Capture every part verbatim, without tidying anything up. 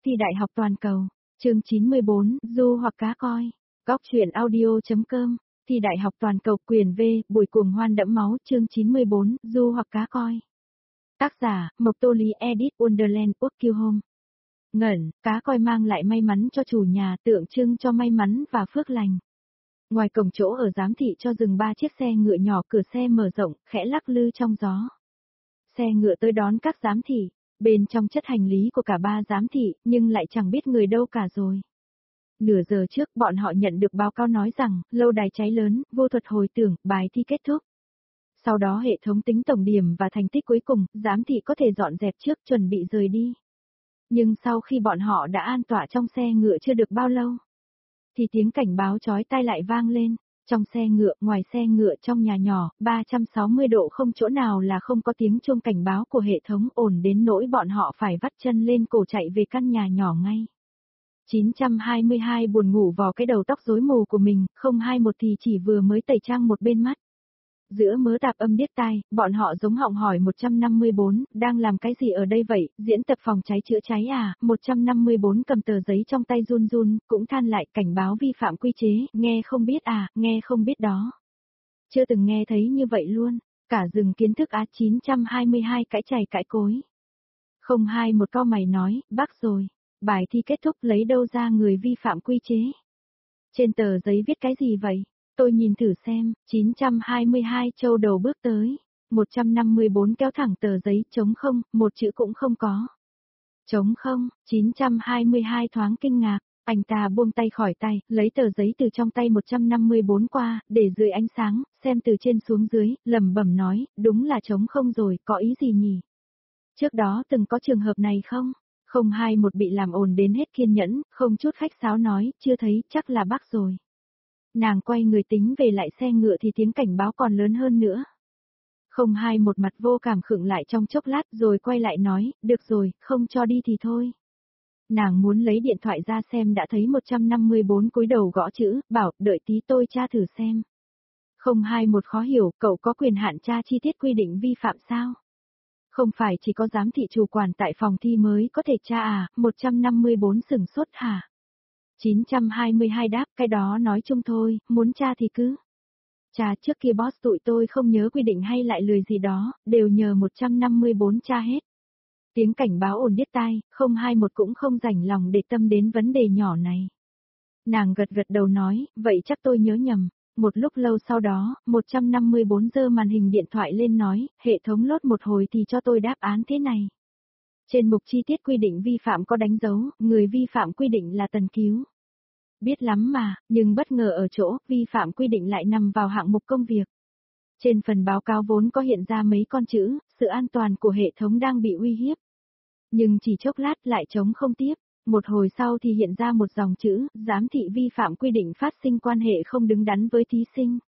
thi đại học toàn cầu. Chương chín mươi bốn, du hoặc cá coi. Góc truyện audio.com. Thi đại học toàn cầu quyền V, buổi cuồng hoan đẫm máu. Chương chín mươi bốn, du hoặc cá coi. Tác giả, Mộc Tô Lý edit Wonderland Quốc Kiêu Home. Ngẩn, cá coi mang lại may mắn cho chủ nhà, tượng trưng cho may mắn và phước lành. Ngoài cổng chỗ ở giám thị cho dừng ba chiếc xe ngựa nhỏ, cửa xe mở rộng, khẽ lắc lư trong gió. Xe ngựa tới đón các giám thị, bên trong chất hành lý của cả ba giám thị, nhưng lại chẳng biết người đâu cả rồi. Nửa giờ trước, bọn họ nhận được báo cáo nói rằng, lâu đài cháy lớn, vô thuật hồi tưởng, bài thi kết thúc. Sau đó hệ thống tính tổng điểm và thành tích cuối cùng, giám thị có thể dọn dẹp trước, chuẩn bị rời đi. Nhưng sau khi bọn họ đã an tọa trong xe ngựa chưa được bao lâu, thì tiếng cảnh báo chói tai lại vang lên. Trong xe ngựa, ngoài xe ngựa, trong nhà nhỏ, ba trăm sáu mươi độ không chỗ nào là không có tiếng chuông cảnh báo của hệ thống, ồn đến nỗi bọn họ phải vắt chân lên cổ chạy về căn nhà nhỏ ngay. chín trăm hai mươi hai buồn ngủ vò cái đầu tóc rối mù của mình, không hai một thì chỉ vừa mới tẩy trang một bên mắt. Giữa mớ tạp âm điếc tai, bọn họ giống họng hỏi một trăm năm mươi bốn, đang làm cái gì ở đây vậy, diễn tập phòng cháy chữa cháy à, một trăm năm mươi bốn cầm tờ giấy trong tay run run, cũng than lại cảnh báo vi phạm quy chế, nghe không biết à, nghe không biết đó. Chưa từng nghe thấy như vậy luôn, cả rừng kiến thức á. Chín trăm hai mươi hai cãi chày cãi cối. Không hai một câu mày nói, bác rồi, bài thi kết thúc lấy đâu ra người vi phạm quy chế. Trên tờ giấy viết cái gì vậy? Tôi nhìn thử xem. Chín trăm hai mươi hai châu đầu bước tới. một trăm năm mươi bốn kéo thẳng tờ giấy, trống không, một chữ cũng không có. Trống không. Chín trăm hai mươi hai thoáng kinh ngạc, anh ta buông tay khỏi tay, lấy tờ giấy từ trong tay một trăm năm mươi bốn qua, để dưới ánh sáng, xem từ trên xuống dưới, lẩm bẩm nói, đúng là trống không rồi, có ý gì nhỉ? Trước đó từng có trường hợp này không? Không hai một bị làm ồn đến hết kiên nhẫn, không chút khách sáo nói, chưa thấy, chắc là bác rồi. Nàng quay người tính về lại xe ngựa thì tiếng cảnh báo còn lớn hơn nữa. Không hai một mặt vô cảm khựng lại trong chốc lát rồi quay lại nói, được rồi, không cho đi thì thôi. Nàng muốn lấy điện thoại ra xem đã thấy một trăm năm mươi bốn cúi đầu gõ chữ, bảo, đợi tí tôi tra thử xem. Không hai một khó hiểu, cậu có quyền hạn tra chi tiết quy định vi phạm sao? Không phải chỉ có giám thị chủ quản tại phòng thi mới có thể tra à, một trăm năm mươi bốn sửng sốt hả? chín trăm hai mươi hai đáp, cái đó nói chung thôi, muốn tra thì cứ. Tra trước kia boss tụi tôi không nhớ quy định hay lại lười gì đó, đều nhờ một trăm năm mươi bốn tra hết. Tiếng cảnh báo ồn điếc tai, không hai một cũng không rảnh lòng để tâm đến vấn đề nhỏ này. Nàng gật gật đầu nói, vậy chắc tôi nhớ nhầm. Một lúc lâu sau đó, một trăm năm mươi bốn giơ màn hình điện thoại lên nói, hệ thống lốt một hồi thì cho tôi đáp án thế này. Trên mục chi tiết quy định vi phạm có đánh dấu, người vi phạm quy định là Tần Cứu. Biết lắm mà, nhưng bất ngờ ở chỗ, vi phạm quy định lại nằm vào hạng mục công việc. Trên phần báo cáo vốn có hiện ra mấy con chữ, sự an toàn của hệ thống đang bị uy hiếp. Nhưng chỉ chốc lát lại trống không tiếp, một hồi sau thì hiện ra một dòng chữ, giám thị vi phạm quy định phát sinh quan hệ không đứng đắn với thí sinh.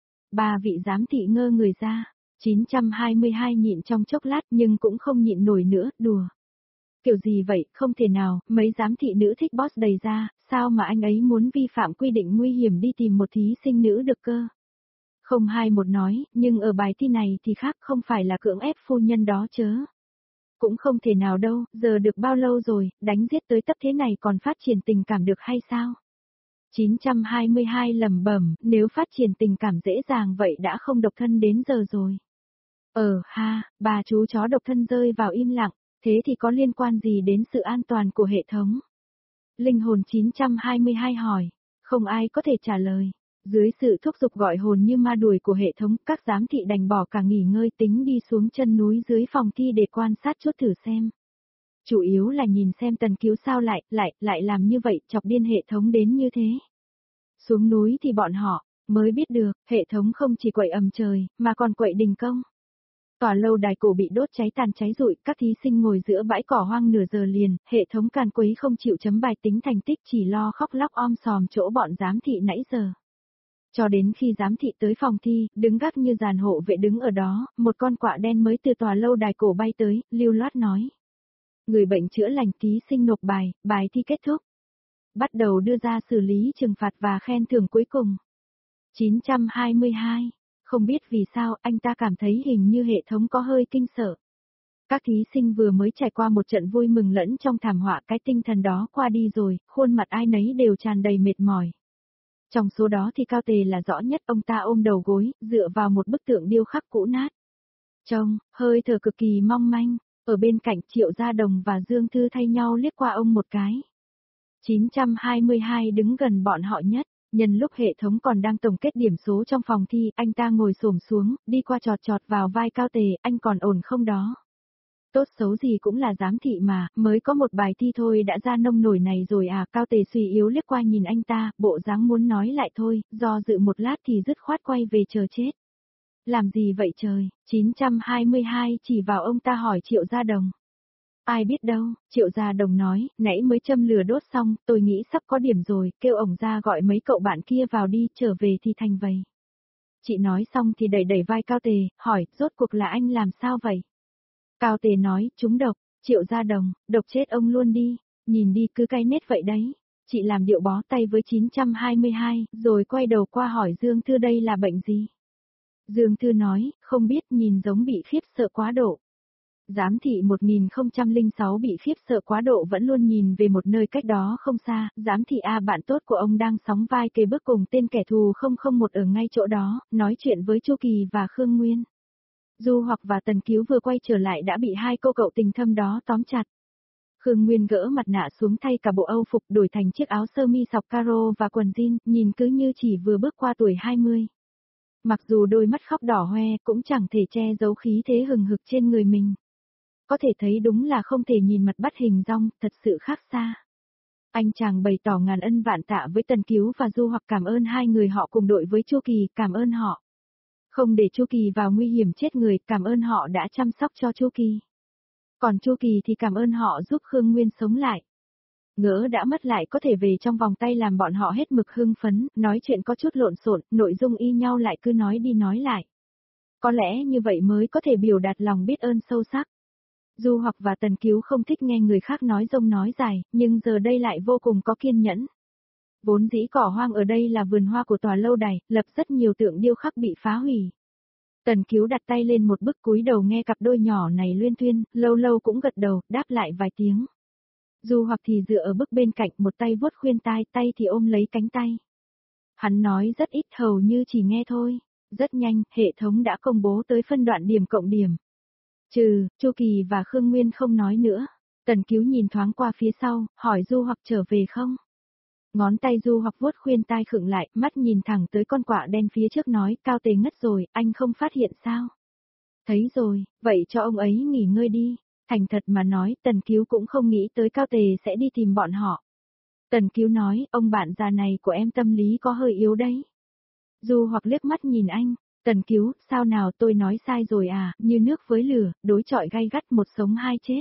Ba vị giám thị ngơ người ra, chín trăm hai mươi hai nhịn trong chốc lát nhưng cũng không nhịn nổi nữa, đùa. Kiểu gì vậy, không thể nào, mấy giám thị nữ thích boss đầy ra, sao mà anh ấy muốn vi phạm quy định nguy hiểm đi tìm một thí sinh nữ được cơ? Không hai một nói, nhưng ở bài thi này thì khác, không phải là cưỡng ép phu nhân đó chớ. Cũng không thể nào đâu, giờ được bao lâu rồi, đánh giết tới tấp thế này còn phát triển tình cảm được hay sao? chín trăm hai mươi hai lẩm bẩm, nếu phát triển tình cảm dễ dàng vậy đã không độc thân đến giờ rồi. Ờ ha, bà chú chó độc thân rơi vào im lặng. Thế thì có liên quan gì đến sự an toàn của hệ thống? Linh hồn chín trăm hai mươi hai hỏi, không ai có thể trả lời. Dưới sự thúc giục gọi hồn như ma đuổi của hệ thống, các giám thị đành bỏ cả nghỉ ngơi tính đi xuống chân núi dưới phòng thi để quan sát chút thử xem. Chủ yếu là nhìn xem Tần Cứu sao lại, lại, lại làm như vậy, chọc điên hệ thống đến như thế. Xuống núi thì bọn họ mới biết được, hệ thống không chỉ quậy ầm trời, mà còn quậy đình công. Tòa lâu đài cổ bị đốt cháy tàn cháy rụi, các thí sinh ngồi giữa bãi cỏ hoang nửa giờ liền, hệ thống càn quấy không chịu chấm bài tính thành tích chỉ lo khóc lóc om sòm chỗ bọn giám thị nãy giờ. Cho đến khi giám thị tới phòng thi, đứng gác như dàn hộ vệ đứng ở đó, một con quạ đen mới từ tòa lâu đài cổ bay tới, lưu loát nói. Người bệnh chữa lành, thí sinh nộp bài, bài thi kết thúc. Bắt đầu đưa ra xử lý trừng phạt và khen thưởng cuối cùng. chín trăm hai mươi hai. Không biết vì sao anh ta cảm thấy hình như hệ thống có hơi kinh sợ. Các thí sinh vừa mới trải qua một trận vui mừng lẫn trong thảm họa, cái tinh thần đó qua đi rồi, khuôn mặt ai nấy đều tràn đầy mệt mỏi. Trong số đó thì Cao Tề là rõ nhất, ông ta ôm đầu gối, dựa vào một bức tượng điêu khắc cũ nát. Trông, hơi thở cực kỳ mong manh, ở bên cạnh Triệu Gia Đồng và Dương Thư thay nhau liếc qua ông một cái. chín trăm hai mươi hai đứng gần bọn họ nhất, nhân lúc hệ thống còn đang tổng kết điểm số trong phòng thi, anh ta ngồi xổm xuống, đi qua chọt chọt vào vai Cao Tề, anh còn ổn không đó? Tốt xấu gì cũng là giám thị mà, mới có một bài thi thôi đã ra nông nổi này rồi à? Cao Tề suy yếu liếc qua nhìn anh ta, bộ dáng muốn nói lại thôi, do dự một lát thì dứt khoát quay về chờ chết. Làm gì vậy trời? chín trăm hai mươi hai chỉ vào ông ta hỏi Triệu Gia Đồng. Ai biết đâu, Triệu Gia Đồng nói, nãy mới châm lửa đốt xong, tôi nghĩ sắp có điểm rồi, kêu ổng ra gọi mấy cậu bạn kia vào đi, trở về thì thành vậy. Chị nói xong thì đẩy đẩy vai Cao Tề, hỏi, rốt cuộc là anh làm sao vậy? Cao Tề nói, trúng độc. Triệu Gia Đồng, độc chết ông luôn đi, nhìn đi cứ cay nết vậy đấy. Chị làm điệu bó tay với chín trăm hai mươi hai, rồi quay đầu qua hỏi Dương Thư đây là bệnh gì? Dương Thư nói, không biết, nhìn giống bị khiếp sợ quá độ. Giám thị một nghìn không trăm lẻ sáu bị khiếp sợ quá độ vẫn luôn nhìn về một nơi cách đó không xa, giám thị A bạn tốt của ông đang sóng vai kề bước cùng tên kẻ thù không không một ở ngay chỗ đó, nói chuyện với Chu Kỳ và Khương Nguyên. Du Hoặc và Tần Cứu vừa quay trở lại đã bị hai cô cậu tình thâm đó tóm chặt. Khương Nguyên gỡ mặt nạ xuống thay cả bộ Âu phục đổi thành chiếc áo sơ mi sọc caro và quần jean, nhìn cứ như chỉ vừa bước qua tuổi hai mươi. Mặc dù đôi mắt khóc đỏ hoe cũng chẳng thể che giấu khí thế hừng hực trên người mình. Có thể thấy đúng là không thể nhìn mặt bắt hình dong, thật sự khác xa. Anh chàng bày tỏ ngàn ân vạn tạ với Tần Cứu và Du Hoặc, cảm ơn hai người họ cùng đội với Chu Kỳ, cảm ơn họ. Không để Chu Kỳ vào nguy hiểm chết người, cảm ơn họ đã chăm sóc cho Chu Kỳ. Còn Chu Kỳ thì cảm ơn họ giúp Khương Nguyên sống lại. Ngỡ đã mất lại có thể về trong vòng tay làm bọn họ hết mực hưng phấn, nói chuyện có chút lộn xộn, nội dung y nhau lại cứ nói đi nói lại. Có lẽ như vậy mới có thể biểu đạt lòng biết ơn sâu sắc. Du Hoặc và Tần Cứu không thích nghe người khác nói rông nói dài, nhưng giờ đây lại vô cùng có kiên nhẫn. Vốn dĩ cỏ hoang ở đây là vườn hoa của tòa lâu đài, lập rất nhiều tượng điêu khắc bị phá hủy. Tần Cứu đặt tay lên một bức cúi đầu nghe cặp đôi nhỏ này luyên thuyên, lâu lâu cũng gật đầu, đáp lại vài tiếng. Du Hoặc thì dựa ở bức bên cạnh, một tay vuốt khuyên tai, tay thì ôm lấy cánh tay. Hắn nói rất ít, hầu như chỉ nghe thôi. Rất nhanh, hệ thống đã công bố tới phân đoạn điểm cộng điểm. Trừ, Chu Kỳ và Khương Nguyên không nói nữa. Tần Cứu nhìn thoáng qua phía sau, hỏi Du Hoặc trở về không? Ngón tay Du Hoặc vuốt khuyên tai khựng lại, mắt nhìn thẳng tới con quạ đen phía trước nói, Cao Tề ngất rồi, anh không phát hiện sao? Thấy rồi, vậy cho ông ấy nghỉ ngơi đi. Thành thật mà nói, Tần Cứu cũng không nghĩ tới Cao Tề sẽ đi tìm bọn họ. Tần Cứu nói, ông bạn già này của em tâm lý có hơi yếu đấy. Du Hoặc liếc mắt nhìn anh, Tần Cứu, sao nào tôi nói sai rồi à, như nước với lửa, đối chọi gay gắt một sống hai chết.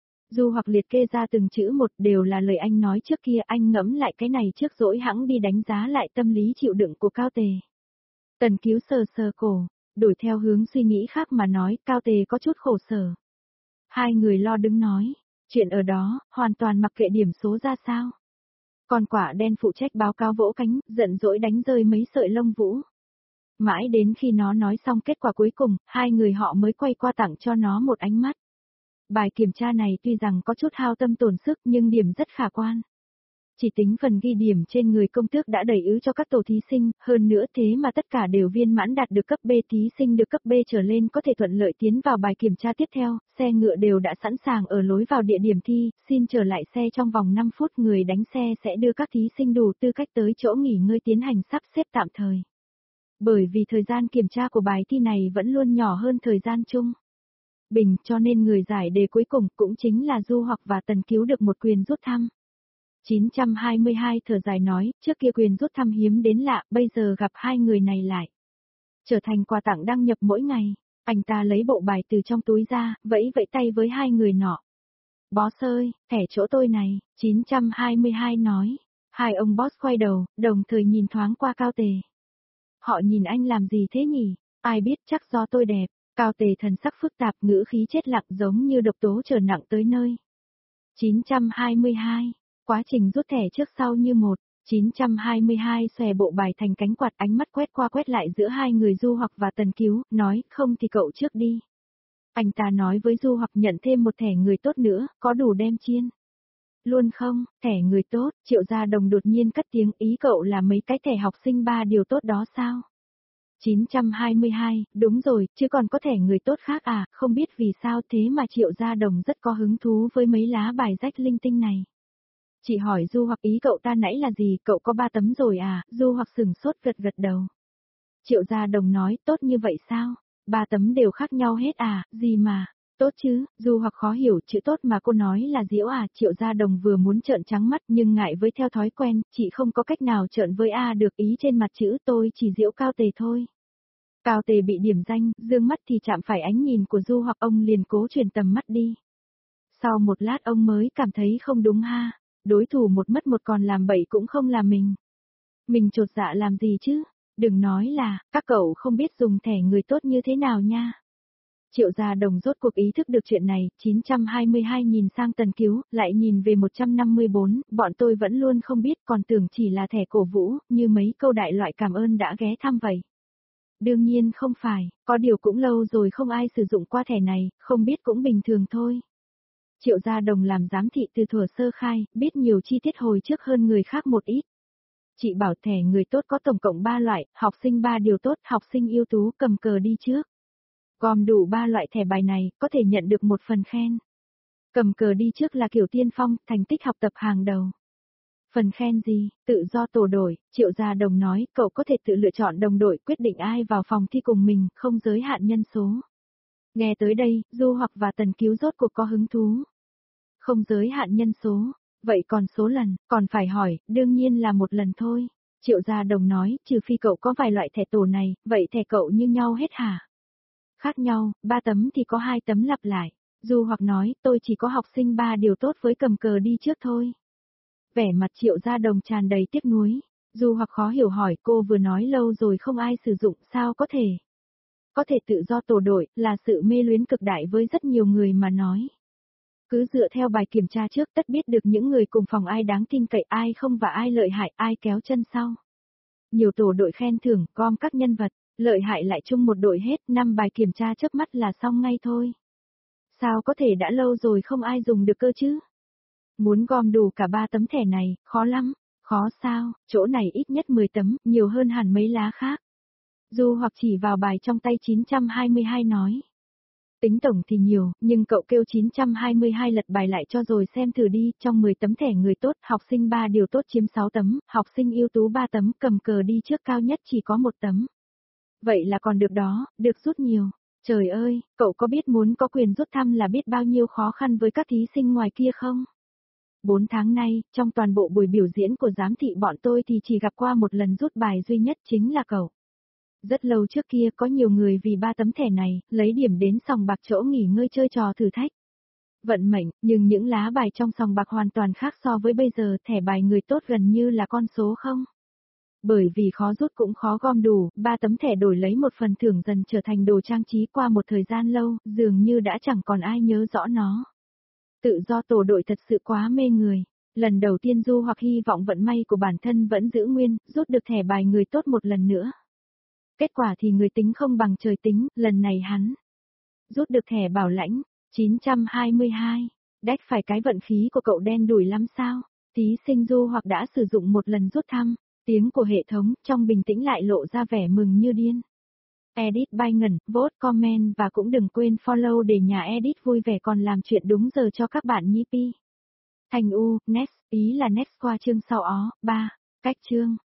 Du Hoặc liệt kê ra từng chữ một, đều là lời anh nói trước kia, anh ngẫm lại cái này trước dỗi hẵng đi đánh giá lại tâm lý chịu đựng của Cao Tề. Tần Cứu sờ sờ cổ, đổi theo hướng suy nghĩ khác mà nói, Cao Tề có chút khổ sở. Hai người lo đứng nói, chuyện ở đó, hoàn toàn mặc kệ điểm số ra sao. Còn quả đen phụ trách báo cáo vỗ cánh, giận dỗi đánh rơi mấy sợi lông vũ. Mãi đến khi nó nói xong kết quả cuối cùng, hai người họ mới quay qua tặng cho nó một ánh mắt. Bài kiểm tra này tuy rằng có chút hao tâm tổn sức nhưng điểm rất khả quan. Chỉ tính phần ghi điểm trên người công tước đã đầy ứ cho các tổ thí sinh, hơn nữa thế mà tất cả đều viên mãn đạt được cấp B, thí sinh được cấp B trở lên có thể thuận lợi tiến vào bài kiểm tra tiếp theo, xe ngựa đều đã sẵn sàng ở lối vào địa điểm thi, xin trở lại xe trong vòng năm phút, người đánh xe sẽ đưa các thí sinh đủ tư cách tới chỗ nghỉ ngơi tiến hành sắp xếp tạm thời. Bởi vì thời gian kiểm tra của bài thi này vẫn luôn nhỏ hơn thời gian chung bình, cho nên người giải đề cuối cùng cũng chính là Du Hoặc và Tần Cứu được một quyền rút thăm. chín trăm hai mươi hai thở dài nói, trước kia quyền rút thăm hiếm đến lạ, bây giờ gặp hai người này lại. Trở thành quà tặng đăng nhập mỗi ngày, anh ta lấy bộ bài từ trong túi ra, vẫy vẫy tay với hai người nọ. Boss ơi, thẻ chỗ tôi này, chín trăm hai mươi hai nói. Hai ông boss quay đầu, đồng thời nhìn thoáng qua Cao Tề. Họ nhìn anh làm gì thế nhỉ? Ai biết, chắc do tôi đẹp. Cao Tề thần sắc phức tạp, ngữ khí chết lặng giống như độc tố trở nặng tới nơi. chín trăm hai mươi hai. Quá trình rút thẻ trước sau như một. chín trăm hai mươi hai xòe bộ bài thành cánh quạt, ánh mắt quét qua quét lại giữa hai người Du Hoặc và Tần Cứu, nói, không thì cậu trước đi. Anh ta nói với Du Hoặc nhận thêm một thẻ người tốt nữa, có đủ đem chiên. Luôn không, thẻ người tốt, Triệu Gia Đồng đột nhiên cất tiếng, ý cậu là mấy cái thẻ học sinh ba điều tốt đó sao? chín trăm hai mươi hai, đúng rồi, chứ còn có thẻ người tốt khác à, không biết vì sao thế mà Triệu Gia Đồng rất có hứng thú với mấy lá bài rách linh tinh này. Chị hỏi Du Hoặc ý cậu ta nãy là gì, cậu có ba tấm rồi à, Du Hoặc sừng sốt gật gật đầu. Triệu Gia Đồng nói, tốt như vậy sao? Ba tấm đều khác nhau hết à, gì mà, tốt chứ, Du Hoặc khó hiểu chữ tốt mà cô nói là diễu à, Triệu Gia Đồng vừa muốn trợn trắng mắt nhưng ngại với theo thói quen, chị không có cách nào trợn với A được ý trên mặt chữ tôi chỉ diễu Cao Tề thôi. Cao Tề bị điểm danh, dương mắt thì chạm phải ánh nhìn của Du Hoặc ông liền cố chuyển tầm mắt đi. Sau một lát ông mới cảm thấy không đúng ha, đối thủ một mất một còn làm bậy cũng không là mình. Mình chột dạ làm gì chứ? Đừng nói là, các cậu không biết dùng thẻ người tốt như thế nào nha. Triệu Gia Đồng rốt cuộc ý thức được chuyện này, chín trăm hai mươi hai nhìn sang Tần Cứu, lại nhìn về một trăm năm mươi bốn, bọn tôi vẫn luôn không biết còn tưởng chỉ là thẻ cổ vũ, như mấy câu đại loại cảm ơn đã ghé thăm vậy. Đương nhiên không phải, có điều cũng lâu rồi không ai sử dụng qua thẻ này, không biết cũng bình thường thôi. Triệu Gia Đồng làm giám thị từ thuở sơ khai, biết nhiều chi tiết hồi trước hơn người khác một ít. Chị bảo thẻ người tốt có tổng cộng ba loại, học sinh ba điều tốt, học sinh ưu tú cầm cờ đi trước. Gom đủ ba loại thẻ bài này, có thể nhận được một phần khen. Cầm cờ đi trước là kiểu tiên phong, thành tích học tập hàng đầu. Phần khen gì, tự do tổ đội, Triệu Gia Đồng nói, cậu có thể tự lựa chọn đồng đội quyết định ai vào phòng thi cùng mình, không giới hạn nhân số. Nghe tới đây, Du Hoặc và Tần Cứu rốt cuộc có hứng thú. Không giới hạn nhân số, vậy còn số lần, còn phải hỏi, đương nhiên là một lần thôi. Triệu Gia Đồng nói, trừ phi cậu có vài loại thẻ tổ này, vậy thẻ cậu như nhau hết hả? Khác nhau, ba tấm thì có hai tấm lặp lại. Du Hoặc nói, tôi chỉ có học sinh ba điều tốt với cầm cờ đi trước thôi. Vẻ mặt Triệu Gia Đồng tràn đầy tiếc nuối. Du Hoặc khó hiểu hỏi, cô vừa nói lâu rồi không ai sử dụng, sao có thể? Có thể tự do tổ đội, là sự mê luyến cực đại với rất nhiều người mà nói. Cứ dựa theo bài kiểm tra trước tất biết được những người cùng phòng ai đáng tin cậy, ai không và ai lợi hại, ai kéo chân sau. Nhiều tổ đội khen thưởng, gom các nhân vật, lợi hại lại chung một đội hết, năm bài kiểm tra chớp mắt là xong ngay thôi. Sao có thể đã lâu rồi không ai dùng được cơ chứ? Muốn gom đủ cả ba tấm thẻ này, khó lắm. Khó sao, chỗ này ít nhất mười tấm, nhiều hơn hẳn mấy lá khác. Du Hoặc chỉ vào bài trong tay chín trăm hai mươi hai nói. Tính tổng thì nhiều, nhưng cậu kêu chín trăm hai mươi hai lật bài lại cho rồi xem thử đi, trong mười tấm thẻ người tốt, học sinh ba điều tốt chiếm sáu tấm, học sinh ưu tú ba tấm, cầm cờ đi trước cao nhất chỉ có một tấm. Vậy là còn được đó, được rút nhiều. Trời ơi, cậu có biết muốn có quyền rút thăm là biết bao nhiêu khó khăn với các thí sinh ngoài kia không? Bốn tháng nay, trong toàn bộ buổi biểu diễn của giám thị bọn tôi thì chỉ gặp qua một lần rút bài duy nhất chính là cậu. Rất lâu trước kia có nhiều người vì ba tấm thẻ này, lấy điểm đến sòng bạc chỗ nghỉ ngơi chơi trò thử thách. Vận mệnh, nhưng những lá bài trong sòng bạc hoàn toàn khác so với bây giờ, thẻ bài người tốt gần như là con số không. Bởi vì khó rút cũng khó gom đủ, ba tấm thẻ đổi lấy một phần thưởng dần trở thành đồ trang trí qua một thời gian lâu, dường như đã chẳng còn ai nhớ rõ nó. Tự do tổ đội thật sự quá mê người. Lần đầu tiên Du Hoặc hy vọng vận may của bản thân vẫn giữ nguyên, rút được thẻ bài người tốt một lần nữa. Kết quả thì người tính không bằng trời tính, lần này hắn rút được thẻ bảo lãnh, chín trăm hai mươi hai. Đách phải cái vận khí của cậu đen đủi lắm sao? Thí sinh Du Hoặc đã sử dụng một lần rút thăm, tiếng của hệ thống trong bình tĩnh lại lộ ra vẻ mừng như điên. Edit by Ngân, vote, comment và cũng đừng quên follow để nhà edit vui vẻ còn làm chuyện đúng giờ cho các bạn nhí pi. Thành U, next, ý là next qua chương sau ó, ba, cách chương.